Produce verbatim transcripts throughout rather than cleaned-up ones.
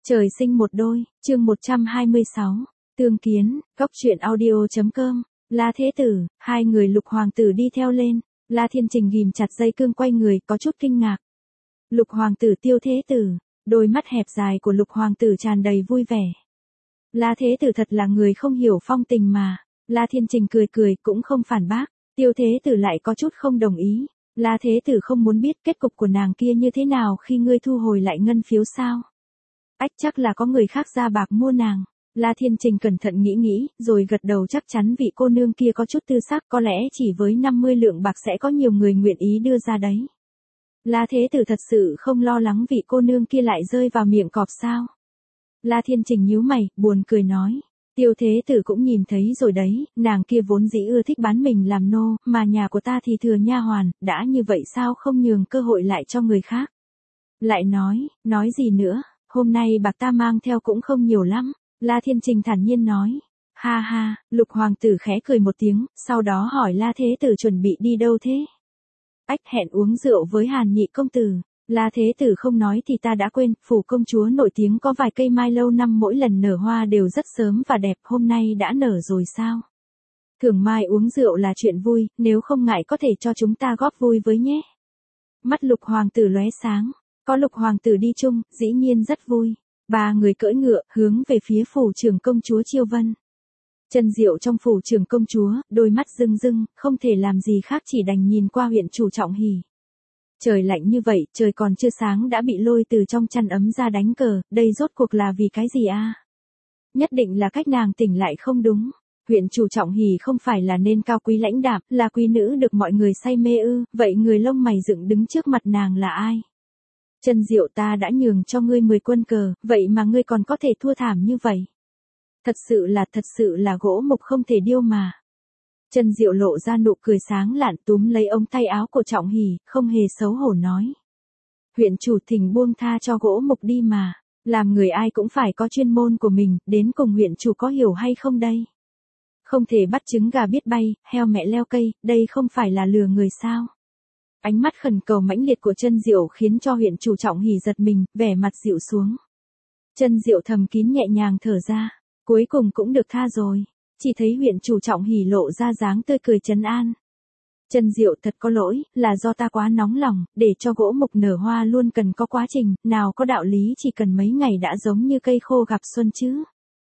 Trời sinh một đôi, chương một trăm hai mươi sáu. Tương kiến, góc truyện audio.com. La Thế Tử, hai người Lục Hoàng tử đi theo lên. La Thiên Trình ghìm chặt dây cương quay người, có chút kinh ngạc. Lục Hoàng tử Tiêu Thế Tử, đôi mắt hẹp dài của Lục Hoàng tử tràn đầy vui vẻ. La Thế Tử thật là người không hiểu phong tình mà. La Thiên Trình cười cười cũng không phản bác. Tiêu Thế Tử lại có chút không đồng ý. La Thế Tử không muốn biết kết cục của nàng kia như thế nào khi ngươi thu hồi lại ngân phiếu sao. Ách, chắc là có người khác ra bạc mua nàng. La Thiên Trình cẩn thận nghĩ nghĩ, rồi gật đầu, chắc chắn vị cô nương kia có chút tư sắc, có lẽ chỉ với năm mươi lượng bạc sẽ có nhiều người nguyện ý đưa ra đấy. La Thế Tử thật sự không lo lắng vị cô nương kia lại rơi vào miệng cọp sao? La Thiên Trình nhíu mày, buồn cười nói. Tiêu Thế Tử cũng nhìn thấy rồi đấy, nàng kia vốn dĩ ưa thích bán mình làm nô, mà nhà của ta thì thừa nha hoàn, đã như vậy sao không nhường cơ hội lại cho người khác? Lại nói, nói gì nữa? Hôm nay bạc ta mang theo cũng không nhiều lắm. La Thiên Trình thản nhiên nói. Ha ha, Lục Hoàng tử khẽ cười một tiếng, sau đó hỏi La Thế Tử chuẩn bị đi đâu thế? Ách, hẹn uống rượu với Hàn Nhị công tử. La Thế Tử không nói thì ta đã quên, phủ công chúa nổi tiếng có vài cây mai lâu năm mỗi lần nở hoa đều rất sớm và đẹp, hôm nay đã nở rồi sao? Thường mai uống rượu là chuyện vui, nếu không ngại có thể cho chúng ta góp vui với nhé. Mắt Lục Hoàng tử lóe sáng. Có Lục Hoàng tử đi chung, dĩ nhiên rất vui. Ba người cưỡi ngựa, hướng về phía phủ trưởng công chúa Chiêu Vân. Chân Diệu trong phủ trưởng công chúa, đôi mắt rưng rưng, không thể làm gì khác chỉ đành nhìn qua huyện chủ Trọng Hỷ. Trời lạnh như vậy, trời còn chưa sáng đã bị lôi từ trong chăn ấm ra đánh cờ, đây rốt cuộc là vì cái gì a? À? Nhất định là cách nàng tỉnh lại không đúng. Huyện chủ Trọng Hỷ không phải là nên cao quý lãnh đạm, là quý nữ được mọi người say mê ư, vậy người lông mày dựng đứng trước mặt nàng là ai? Chân Diệu, ta đã nhường cho ngươi mười quân cờ, vậy mà ngươi còn có thể thua thảm như vậy. Thật sự là, thật sự là gỗ mục không thể điêu mà. Chân Diệu lộ ra nụ cười sáng lạn, túm lấy ống tay áo của Trọng Hỷ, không hề xấu hổ nói. Huyện chủ thỉnh buông tha cho gỗ mục đi mà, làm người ai cũng phải có chuyên môn của mình, đến cùng huyện chủ có hiểu hay không đây? Không thể bắt trứng gà biết bay, heo mẹ leo cây, đây không phải là lừa người sao? Ánh mắt khẩn cầu mãnh liệt của Chân Diệu khiến cho huyện chủ Trọng Hỷ giật mình, vẻ mặt dịu xuống. Chân Diệu thầm kín nhẹ nhàng thở ra, cuối cùng cũng được tha rồi. Chỉ thấy huyện chủ Trọng Hỷ lộ ra dáng tươi cười trấn an. Chân Diệu, thật có lỗi, là do ta quá nóng lòng, để cho gỗ mục nở hoa luôn cần có quá trình, nào có đạo lý chỉ cần mấy ngày đã giống như cây khô gặp xuân chứ.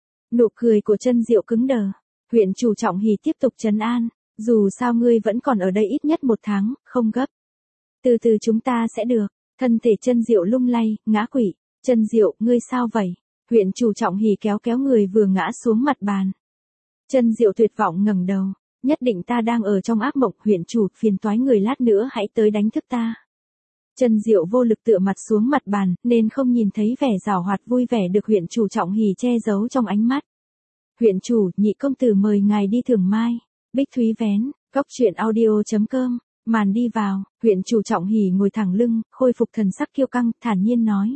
Nụ cười của Chân Diệu cứng đờ. Huyện chủ Trọng Hỷ tiếp tục trấn an, dù sao ngươi vẫn còn ở đây ít nhất một tháng, không gấp. Từ từ chúng ta sẽ được. Thân thể Chân Diệu lung lay, ngã quỵ. Chân Diệu, ngươi sao vậy? Huyện chủ Trọng Hỷ kéo kéo người vừa ngã xuống mặt bàn. Chân Diệu tuyệt vọng ngẩng đầu. Nhất định ta đang ở trong ác mộng, huyện chủ, phiền toái người lát nữa hãy tới đánh thức ta. Chân Diệu vô lực tựa mặt xuống mặt bàn, nên không nhìn thấy vẻ giảo hoạt vui vẻ được huyện chủ Trọng Hỷ che giấu trong ánh mắt. Huyện chủ, Nhị công tử mời ngài đi thưởng mai. Bích Thúy vén, góc truyện audio.com. Màn đi vào, huyện chủ Trọng Hỷ ngồi thẳng lưng, khôi phục thần sắc kiêu căng, thản nhiên nói.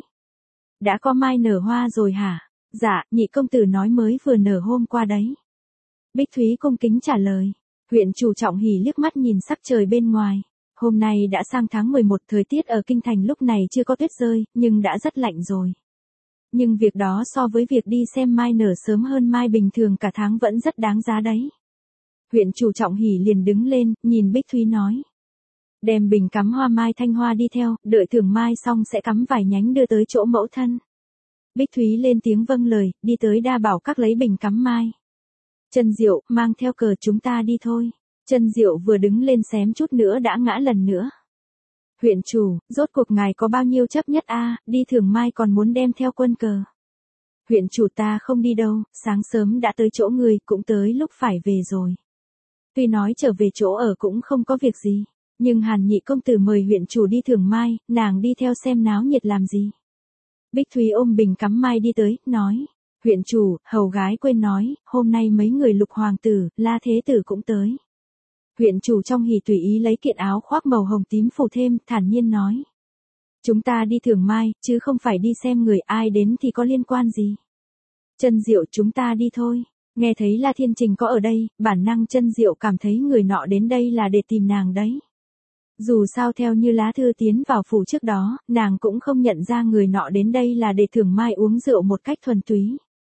Đã có mai nở hoa rồi hả? Dạ, Nhị công tử nói mới vừa nở hôm qua đấy. Bích Thúy cung kính trả lời. Huyện chủ Trọng Hỷ liếc mắt nhìn sắc trời bên ngoài. Hôm nay đã sang tháng mười một, thời tiết ở kinh thành lúc này chưa có tuyết rơi, nhưng đã rất lạnh rồi. Nhưng việc đó so với việc đi xem mai nở sớm hơn mai bình thường cả tháng vẫn rất đáng giá đấy. Huyện chủ Trọng Hỷ liền đứng lên, nhìn Bích Thúy nói. Đem bình cắm hoa mai thanh hoa đi theo, đợi thưởng mai xong sẽ cắm vài nhánh đưa tới chỗ mẫu thân. Bích Thúy lên tiếng vâng lời, đi tới Đa Bảo Các lấy bình cắm mai. Chân Diệu, mang theo cờ chúng ta đi thôi. Chân Diệu vừa đứng lên xém chút nữa đã ngã lần nữa. Huyện chủ, rốt cuộc ngài có bao nhiêu chấp nhất a, đi thưởng mai còn muốn đem theo quân cờ. Huyện chủ, ta không đi đâu, sáng sớm đã tới chỗ người, cũng tới lúc phải về rồi. Tuy nói trở về chỗ ở cũng không có việc gì. Nhưng Hàn Nhị công tử mời huyện chủ đi thưởng mai, nàng đi theo xem náo nhiệt làm gì. Bích Thúy ôm bình cắm mai đi tới, nói. Huyện chủ, hầu gái quên nói, hôm nay mấy người Lục Hoàng tử, La Thế Tử cũng tới. Huyện chủ Trong Hỷ tùy ý lấy kiện áo khoác màu hồng tím phủ thêm, thản nhiên nói. Chúng ta đi thưởng mai, chứ không phải đi xem người, ai đến thì có liên quan gì. Chân Diệu, chúng ta đi thôi. Nghe thấy La Thiên Trình có ở đây, bản năng Chân Diệu cảm thấy người nọ đến đây là để tìm nàng đấy. Dù sao theo như lá thư tiến vào phủ trước đó, nàng cũng không nhận ra người nọ đến đây là để thưởng mai uống rượu một cách thuần túy.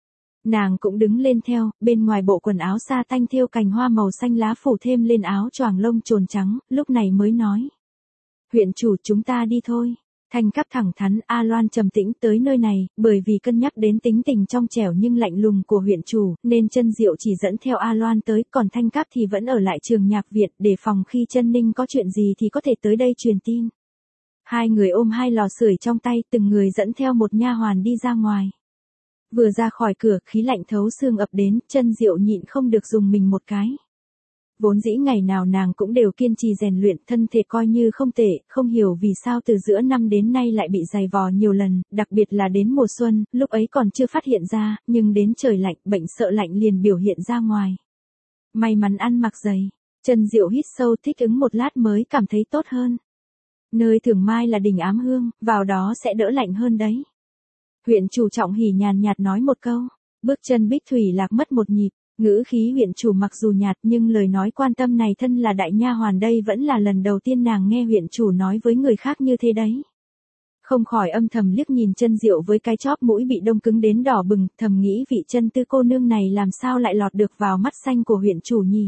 Nàng cũng đứng lên theo, bên ngoài bộ quần áo sa tanh thêu cành hoa màu xanh lá phủ thêm lên áo choàng lông trồn trắng, lúc này mới nói. Huyện chủ chúng ta đi thôi. Thanh Cáp thẳng thắn, A Loan trầm tĩnh tới nơi này, bởi vì cân nhắc đến tính tình trong trẻo nhưng lạnh lùng của huyện chủ, nên Chân Diệu chỉ dẫn theo A Loan tới, còn Thanh Cáp thì vẫn ở lại trường nhạc viện, để phòng khi Chân Ninh có chuyện gì thì có thể tới đây truyền tin. Hai người ôm hai lò sưởi trong tay, từng người dẫn theo một nha hoàn đi ra ngoài. Vừa ra khỏi cửa, khí lạnh thấu xương ập đến, Chân Diệu nhịn không được dùng mình một cái. Vốn dĩ ngày nào nàng cũng đều kiên trì rèn luyện, thân thể coi như không tệ, không hiểu vì sao từ giữa năm đến nay lại bị dày vò nhiều lần, đặc biệt là đến mùa xuân, lúc ấy còn chưa phát hiện ra, nhưng đến trời lạnh, bệnh sợ lạnh liền biểu hiện ra ngoài. May mắn ăn mặc dày, Chân Diệu hít sâu thích ứng một lát mới cảm thấy tốt hơn. Nơi thường mai là đỉnh Ám Hương, vào đó sẽ đỡ lạnh hơn đấy. Huyện chủ Trọng Hỉ nhàn nhạt nói một câu, bước chân Bích Thủy Lạc mất một nhịp. Ngữ khí huyện chủ mặc dù nhạt nhưng lời nói quan tâm này thân là đại nha hoàn đây vẫn là lần đầu tiên nàng nghe huyện chủ nói với người khác như thế đấy. Không khỏi âm thầm liếc nhìn Chân Diệu với cái chóp mũi bị đông cứng đến đỏ bừng, thầm nghĩ vị Chân Tư cô nương này làm sao lại lọt được vào mắt xanh của huyện chủ nhỉ.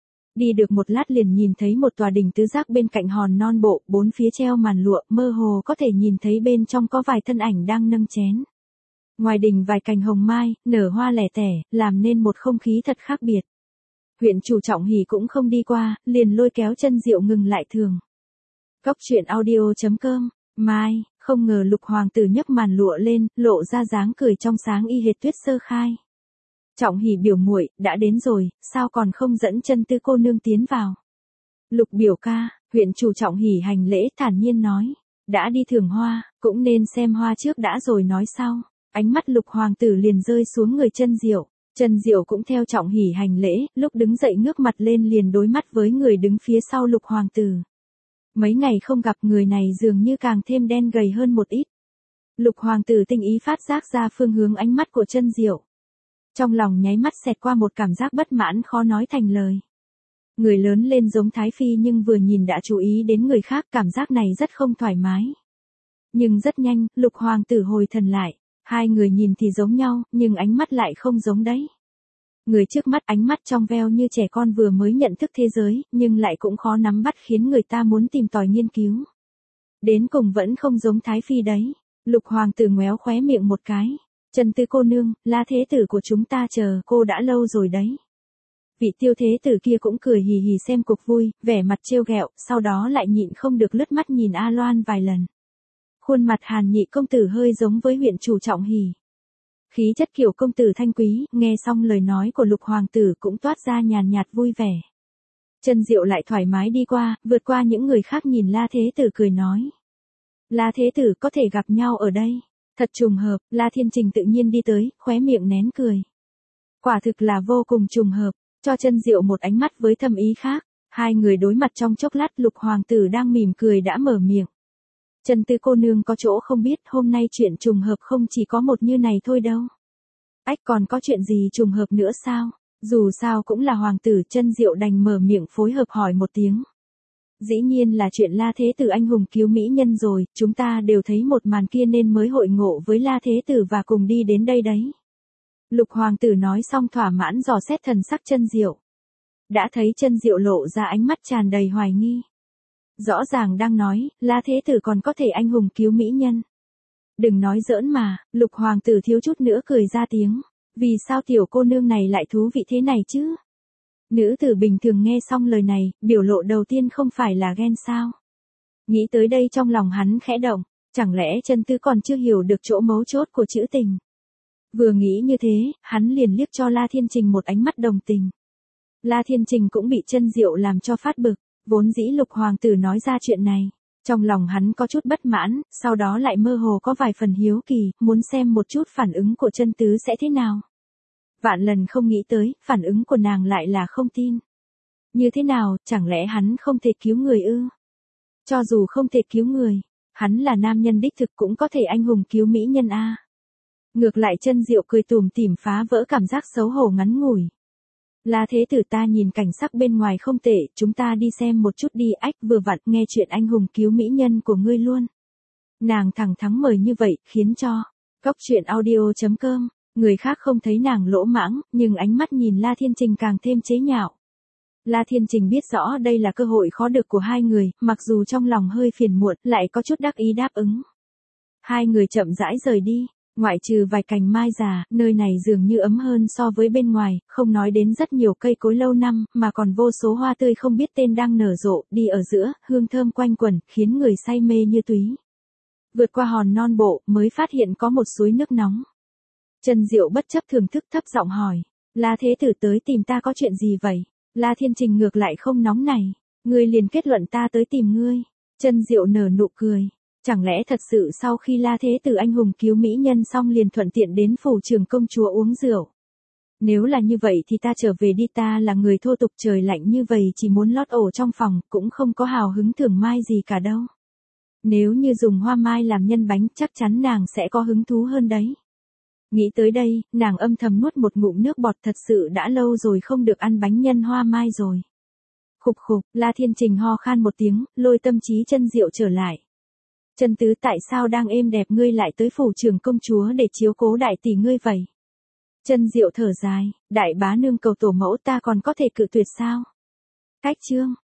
Đi được một lát liền nhìn thấy một tòa đình tứ giác bên cạnh hòn non bộ, bốn phía treo màn lụa, mơ hồ có thể nhìn thấy bên trong có vài thân ảnh đang nâng chén. Ngoài đình vài cành hồng mai, nở hoa lẻ tẻ, làm nên một không khí thật khác biệt. Huyện chủ Trọng Hỉ cũng không đi qua, liền lôi kéo Chân Diệu ngừng lại thường. Góc truyện audio chấm com, mai, không ngờ Lục hoàng tử nhấc màn lụa lên, lộ ra dáng cười trong sáng y hệt tuyết sơ khai. Trọng Hỉ biểu muội, đã đến rồi, sao còn không dẫn Chân Tư cô nương tiến vào? Lục biểu ca, huyện chủ Trọng Hỉ hành lễ thản nhiên nói, đã đi thưởng hoa, cũng nên xem hoa trước đã rồi nói sau. Ánh mắt Lục hoàng tử liền rơi xuống người Chân Diệu, Chân Diệu cũng theo Trọng Hỉ hành lễ, lúc đứng dậy ngước mặt lên liền đối mắt với người đứng phía sau Lục hoàng tử. Mấy ngày không gặp người này dường như càng thêm đen gầy hơn một ít. Lục hoàng tử tinh ý phát giác ra phương hướng ánh mắt của Chân Diệu. Trong lòng nháy mắt xẹt qua một cảm giác bất mãn khó nói thành lời. Người lớn lên giống Thái Phi nhưng vừa nhìn đã chú ý đến người khác, cảm giác này rất không thoải mái. Nhưng rất nhanh, Lục hoàng tử hồi thần lại. Hai người nhìn thì giống nhau, nhưng ánh mắt lại không giống đấy. Người trước mắt ánh mắt trong veo như trẻ con vừa mới nhận thức thế giới, nhưng lại cũng khó nắm bắt khiến người ta muốn tìm tòi nghiên cứu. Đến cùng vẫn không giống Thái Phi đấy. Lục hoàng tử ngoéo khóe miệng một cái. Chân Tư cô nương, là thế tử của chúng ta chờ cô đã lâu rồi đấy. Vị Tiêu thế tử kia cũng cười hì hì xem cuộc vui, vẻ mặt trêu ghẹo, sau đó lại nhịn không được lướt mắt nhìn A Loan vài lần. Khuôn mặt Hàn Nhị công tử hơi giống với huyện chủ Trọng Hỉ. Khí chất kiểu công tử thanh quý, nghe xong lời nói của Lục hoàng tử cũng toát ra nhàn nhạt vui vẻ. Chân Diệu lại thoải mái đi qua, vượt qua những người khác nhìn La thế tử cười nói. La thế tử có thể gặp nhau ở đây. Thật trùng hợp, La Thiên Trình tự nhiên đi tới, khóe miệng nén cười. Quả thực là vô cùng trùng hợp, cho Chân Diệu một ánh mắt với thâm ý khác. Hai người đối mặt trong chốc lát, Lục hoàng tử đang mỉm cười đã mở miệng. Chân Tư cô nương có chỗ không biết, hôm nay chuyện trùng hợp không chỉ có một như này thôi đâu. Ách, còn có chuyện gì trùng hợp nữa sao? Dù sao cũng là hoàng tử, Chân Diệu đành mở miệng phối hợp hỏi một tiếng. Dĩ nhiên là chuyện La thế tử anh hùng cứu mỹ nhân rồi, chúng ta đều thấy một màn kia nên mới hội ngộ với La thế tử và cùng đi đến đây đấy. Lục hoàng tử nói xong thỏa mãn dò xét thần sắc Chân Diệu. Đã thấy Chân Diệu lộ ra ánh mắt tràn đầy hoài nghi. Rõ ràng đang nói, La thế tử còn có thể anh hùng cứu mỹ nhân. Đừng nói giỡn mà, Lục hoàng tử thiếu chút nữa cười ra tiếng. Vì sao tiểu cô nương này lại thú vị thế này chứ? Nữ tử bình thường nghe xong lời này, biểu lộ đầu tiên không phải là ghen sao? Nghĩ tới đây trong lòng hắn khẽ động, chẳng lẽ Chân Tư còn chưa hiểu được chỗ mấu chốt của chữ tình? Vừa nghĩ như thế, hắn liền liếc cho La Thiên Trình một ánh mắt đồng tình. La Thiên Trình cũng bị Chân Diệu làm cho phát bực, vốn dĩ Lục hoàng tử nói ra chuyện này. Trong lòng hắn có chút bất mãn, sau đó lại mơ hồ có vài phần hiếu kỳ, muốn xem một chút phản ứng của Chân Tứ sẽ thế nào. Vạn lần không nghĩ tới, phản ứng của nàng lại là không tin. Như thế nào, chẳng lẽ hắn không thể cứu người ư? Cho dù không thể cứu người, hắn là nam nhân đích thực cũng có thể anh hùng cứu mỹ nhân a. Ngược lại Chân Diệu cười tủm tỉm phá vỡ cảm giác xấu hổ ngắn ngủi. La Thế Tử ta nhìn cảnh sắc bên ngoài không tệ, chúng ta đi xem một chút đi, ách vừa vặn nghe chuyện anh hùng cứu mỹ nhân của ngươi luôn. Nàng thẳng thắn mời như vậy, khiến cho, góc truyện audio.com, người khác không thấy nàng lỗ mãng, nhưng ánh mắt nhìn La Thiên Trình càng thêm chế nhạo. La Thiên Trình biết rõ đây là cơ hội khó được của hai người, mặc dù trong lòng hơi phiền muộn, lại có chút đắc ý đáp ứng. Hai người chậm rãi rời đi, ngoại trừ vài cành mai già, nơi này dường như ấm hơn so với bên ngoài, không nói đến rất nhiều cây cối lâu năm, mà còn vô số hoa tươi không biết tên đang nở rộ, đi ở giữa, hương thơm quanh quẩn, khiến người say mê như túy. Vượt qua hòn non bộ, mới phát hiện có một suối nước nóng. Trần Diệu bất chấp thưởng thức thấp giọng hỏi, La Thế Tử tới tìm ta có chuyện gì vậy? La Thiên Trình ngược lại không nóng này, ngươi liền kết luận ta tới tìm ngươi. Trần Diệu nở nụ cười, chẳng lẽ thật sự sau khi La Thế Tử anh hùng cứu mỹ nhân xong liền thuận tiện đến phủ trường công chúa uống rượu? Nếu là như vậy thì ta trở về đi, ta là người thô tục trời lạnh như vậy chỉ muốn lót ổ trong phòng, cũng không có hào hứng thưởng mai gì cả đâu. Nếu như dùng hoa mai làm nhân bánh chắc chắn nàng sẽ có hứng thú hơn đấy. Nghĩ tới đây, nàng âm thầm nuốt một ngụm nước bọt, thật sự đã lâu rồi không được ăn bánh nhân hoa mai rồi. Khục khục, La Thiên Trình ho khan một tiếng, lôi tâm trí Trân Diệu trở lại. Trân Tứ, tại sao đang êm đẹp ngươi lại tới phủ trưởng công chúa để chiếu cố đại tỷ ngươi vậy? Trân Diệu thở dài, đại bá nương cầu tổ mẫu ta còn có thể cự tuyệt sao? Cách chương.